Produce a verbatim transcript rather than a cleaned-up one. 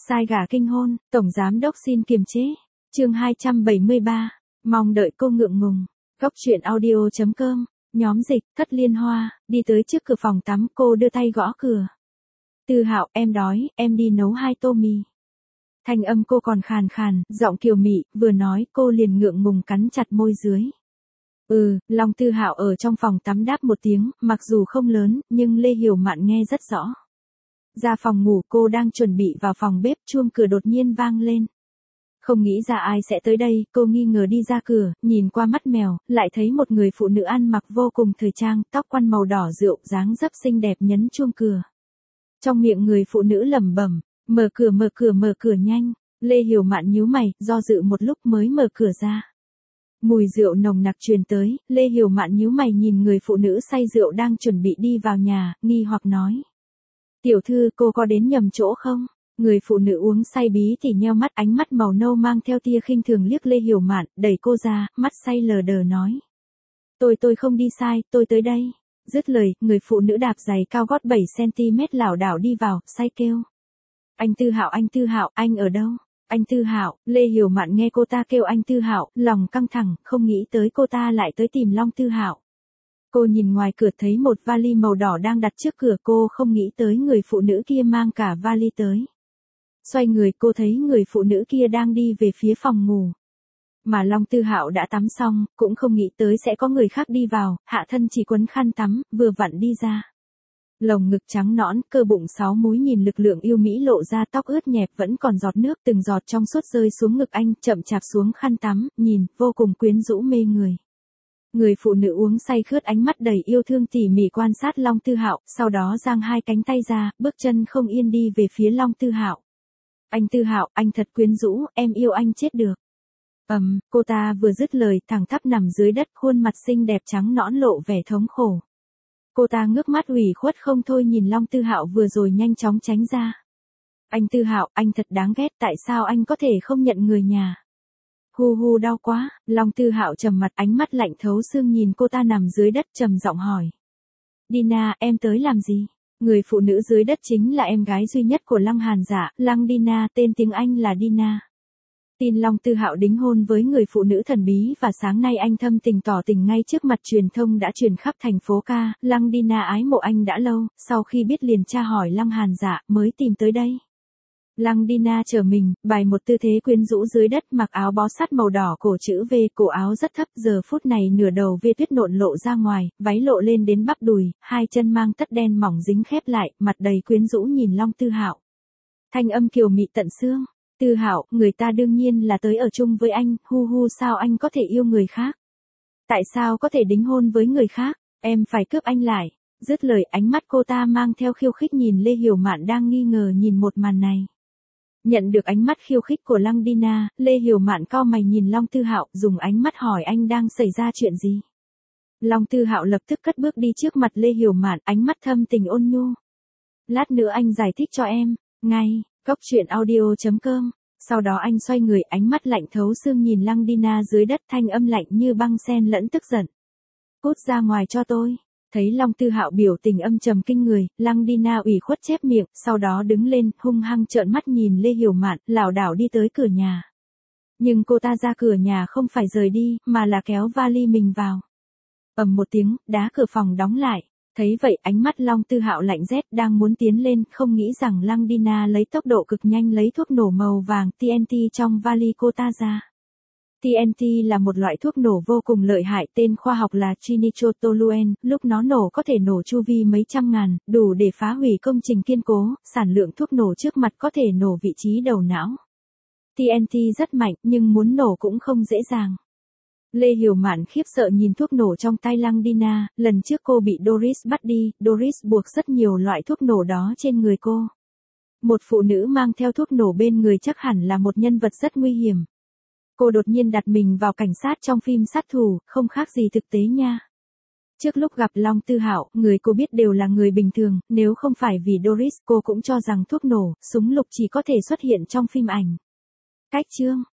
Sai gà kinh hôn, Tổng Giám Đốc xin kiềm chế. Chương hai trăm bảy mươi ba. Mong đợi cô ngượng ngùng. Góc truyện audio chấm com. Nhóm dịch, Thất Liên Hoa, đi tới trước cửa phòng tắm, cô đưa tay gõ cửa. Tư Hạo, em đói, em đi nấu hai tô mì. Thanh âm cô còn khàn khàn, giọng kiều mị, vừa nói cô liền ngượng ngùng cắn chặt môi dưới. Ừ, Long Tư Hạo ở trong phòng tắm đáp một tiếng, mặc dù không lớn, nhưng Lê Hiểu Mạn nghe rất rõ. Ra phòng ngủ, cô đang chuẩn bị vào phòng bếp, chuông cửa đột nhiên vang lên. Không nghĩ ra ai sẽ tới đây, cô nghi ngờ đi ra cửa, nhìn qua mắt mèo, lại thấy một người phụ nữ ăn mặc vô cùng thời trang, tóc quăn màu đỏ rượu, dáng dấp xinh đẹp nhấn chuông cửa. Trong miệng người phụ nữ lẩm bẩm, mở cửa mở cửa mở cửa nhanh. Lê Hiểu Mạn nhíu mày, do dự một lúc mới mở cửa ra. Mùi rượu nồng nặc truyền tới, Lê Hiểu Mạn nhíu mày nhìn người phụ nữ say rượu đang chuẩn bị đi vào nhà, nghi hoặc nói. Tiểu thư, cô có đến nhầm chỗ không? Người phụ nữ uống say bí thì nheo mắt, ánh mắt màu nâu mang theo tia khinh thường liếc Lê Hiểu Mạn, đẩy cô ra, mắt say lờ đờ nói. Tôi tôi không đi sai, tôi tới đây. Dứt lời, người phụ nữ đạp giày cao gót bảy xăng ti mét lảo đảo đi vào, say kêu. Anh Tư Hạo, anh Tư Hạo, anh ở đâu? Anh Tư Hạo. Lê Hiểu Mạn nghe cô ta kêu anh Tư Hạo, lòng căng thẳng, không nghĩ tới cô ta lại tới tìm Long Tư Hạo. Cô nhìn ngoài cửa thấy một vali màu đỏ đang đặt trước cửa, cô không nghĩ tới người phụ nữ kia mang cả vali tới. Xoay người, cô thấy người phụ nữ kia đang đi về phía phòng ngủ. Mà Long Tư Hạo đã tắm xong, cũng không nghĩ tới sẽ có người khác đi vào, hạ thân chỉ quấn khăn tắm, vừa vặn đi ra. Lồng ngực trắng nõn, cơ bụng sáu múi nhìn lực lượng yêu mỹ lộ ra, tóc ướt nhẹp vẫn còn giọt nước, từng giọt trong suốt rơi xuống ngực anh, chậm chạp xuống khăn tắm, nhìn, vô cùng quyến rũ mê người. Người phụ nữ uống say khướt ánh mắt đầy yêu thương tỉ mỉ quan sát Long Tư Hạo, sau đó giang hai cánh tay ra, bước chân không yên đi về phía Long Tư Hạo. Anh Tư Hạo, anh thật quyến rũ, em yêu anh chết được. Ầm, um, cô ta vừa dứt lời, thẳng thắp nằm dưới đất, khuôn mặt xinh đẹp trắng nõn lộ vẻ thống khổ. Cô ta ngước mắt ủy khuất không thôi nhìn Long Tư Hạo vừa rồi nhanh chóng tránh ra. Anh Tư Hạo, anh thật đáng ghét, tại sao anh có thể không nhận người nhà? Hu hu đau quá. Long Tư Hạo trầm mặt, ánh mắt lạnh thấu xương nhìn cô ta nằm dưới đất, trầm giọng hỏi. Dina, em tới làm gì? Người phụ nữ dưới đất chính là em gái duy nhất của Lăng Hàn Dạ, Lăng Dina, tên tiếng Anh là Dina. Tin Long Tư Hạo đính hôn với người phụ nữ thần bí và sáng nay anh thâm tình tỏ tình ngay trước mặt truyền thông đã truyền khắp thành phố ca, Lăng Dina ái mộ anh đã lâu, sau khi biết liền tra hỏi Lăng Hàn Dạ mới tìm tới đây. Lăng Dina trở mình, bày một tư thế quyến rũ dưới đất, mặc áo bó sát màu đỏ cổ chữ V, cổ áo rất thấp, giờ phút này nửa đầu V tuyết nộn lộ ra ngoài, váy lộ lên đến bắp đùi, hai chân mang tất đen mỏng dính khép lại, mặt đầy quyến rũ nhìn Long Tư Hạo. Thanh âm kiều mị tận xương. Tư Hạo, người ta đương nhiên là tới ở chung với anh, hu hu sao anh có thể yêu người khác? Tại sao có thể đính hôn với người khác? Em phải cướp anh lại. Dứt lời, ánh mắt cô ta mang theo khiêu khích nhìn Lê Hiểu Mạn đang nghi ngờ nhìn một màn này. Nhận được ánh mắt khiêu khích của Lăng Dina, Lê Hiểu Mạn cau mày nhìn Long Tư Hạo, dùng ánh mắt hỏi anh đang xảy ra chuyện gì. Long Tư Hạo lập tức cất bước đi trước mặt Lê Hiểu Mạn, ánh mắt thâm tình ôn nhu. Lát nữa anh giải thích cho em, ngay. Góc truyện audio chấm com. Sau đó anh xoay người, ánh mắt lạnh thấu xương nhìn Lăng Dina dưới đất, thanh âm lạnh như băng xen lẫn tức giận. Cút ra ngoài cho tôi. Thấy Long Tư Hạo biểu tình âm trầm kinh người, Lăng Dina ủy khuất chép miệng, sau đó đứng lên, hung hăng trợn mắt nhìn Lê Hiểu Mạn, lảo đảo đi tới cửa nhà. Nhưng cô ta ra cửa nhà không phải rời đi, mà là kéo vali mình vào. Ầm một tiếng, đá cửa phòng đóng lại. Thấy vậy, ánh mắt Long Tư Hạo lạnh rét, đang muốn tiến lên, không nghĩ rằng Lăng Dina lấy tốc độ cực nhanh lấy thuốc nổ màu vàng T N T trong vali cô ta ra. T N T là một loại thuốc nổ vô cùng lợi hại, tên khoa học là trinitrotoluene, lúc nó nổ có thể nổ chu vi mấy trăm ngàn, đủ để phá hủy công trình kiên cố, sản lượng thuốc nổ trước mặt có thể nổ vị trí đầu não. T N T rất mạnh, nhưng muốn nổ cũng không dễ dàng. Lê Hiểu Mạn khiếp sợ nhìn thuốc nổ trong tay Lăng Dina, lần trước cô bị Doris bắt đi, Doris buộc rất nhiều loại thuốc nổ đó trên người cô. Một phụ nữ mang theo thuốc nổ bên người chắc hẳn là một nhân vật rất nguy hiểm. Cô đột nhiên đặt mình vào cảnh sát trong phim sát thủ, không khác gì thực tế nha. Trước lúc gặp Long Tư Hạo, người cô biết đều là người bình thường, nếu không phải vì Doris cô cũng cho rằng thuốc nổ, súng lục chỉ có thể xuất hiện trong phim ảnh. Cách chương.